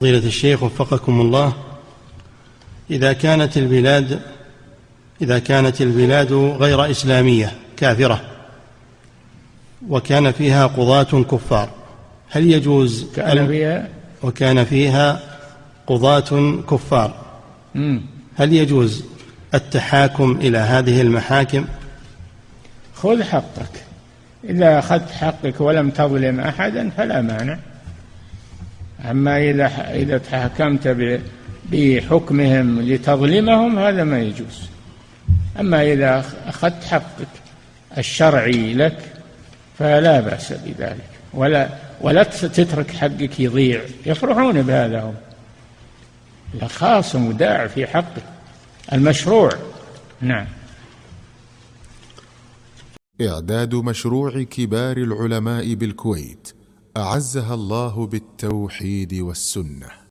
فضيلة الشيخ وفقكم الله، إذا كانت البلاد غير إسلامية كافرة وكان فيها قضاة كفار، هل يجوز وكان فيها قضاة كفار هل يجوز التحاكم إلى هذه المحاكم؟ خذ حقك، إذا أخذت حقك ولم تظلم أحدا فلا مانع. أما إذا تحكمت بحكمهم لتظلمهم هذا ما يجوز. أما إذا أخذت حقك الشرعي لك فلا بأس بذلك، ولا تترك حقك يضيع. يفرحون بهذا هم، خاصم وداع في حقك المشروع. نعم. إعداد مشروع كبار العلماء بالكويت أعزها الله بالتوحيد والسنة.